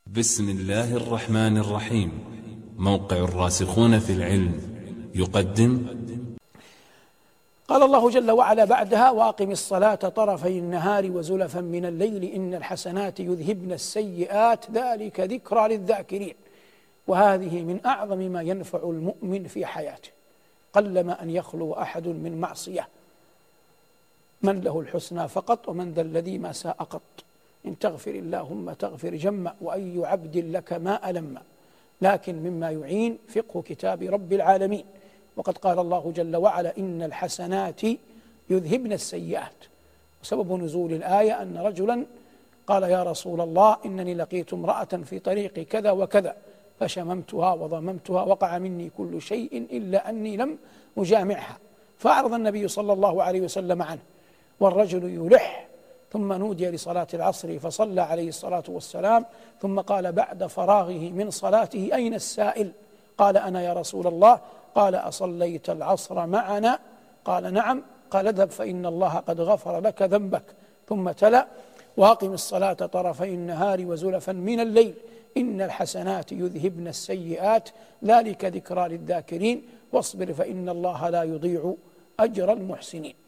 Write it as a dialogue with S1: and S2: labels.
S1: بسم الله الرحمن الرحيم. موقع الراسخون في العلم يقدم.
S2: قال الله جل وعلا بعدها: وأقم الصلاة طرفي النهار وزلفا من الليل إن الحسنات يذهبن السيئات ذلك ذكرى للذاكرين. وهذه من أعظم ما ينفع المؤمن في حياته. قلما أن يخلو أحد من معصية، من له الحسنى فقط ومن ذا الذي ما ساء قط. إن تغفر اللهم تغفر جم، وأي عبد لك ما ألم. لكن مما يعين فقه كتاب رب العالمين. وقد قال الله جل وعلا: إن الحسنات يذهبن السيئات. وسبب نزول الآية أن رجلا قال: يا رسول الله، إنني لقيت امرأة في طريق كذا وكذا فشممتها وضممتها، وقع مني كل شيء إلا أني لم أجامعها. فأعرض النبي صلى الله عليه وسلم عنه، والرجل يلح. ثم نودي لصلاة العصر فصلى عليه الصلاة والسلام، ثم قال بعد فراغه من صلاته: أين السائل؟ قال: أنا يا رسول الله. قال: أصليت العصر معنا؟ قال: نعم. قال: اذهب فإن الله قد غفر لك ذنبك. ثم تلا: وأقم الصلاة طرفي النهار وزلفا من الليل إن الحسنات يذهبن السيئات ذلك ذكرى للذاكرين واصبر فإن الله لا يضيع أجر المحسنين.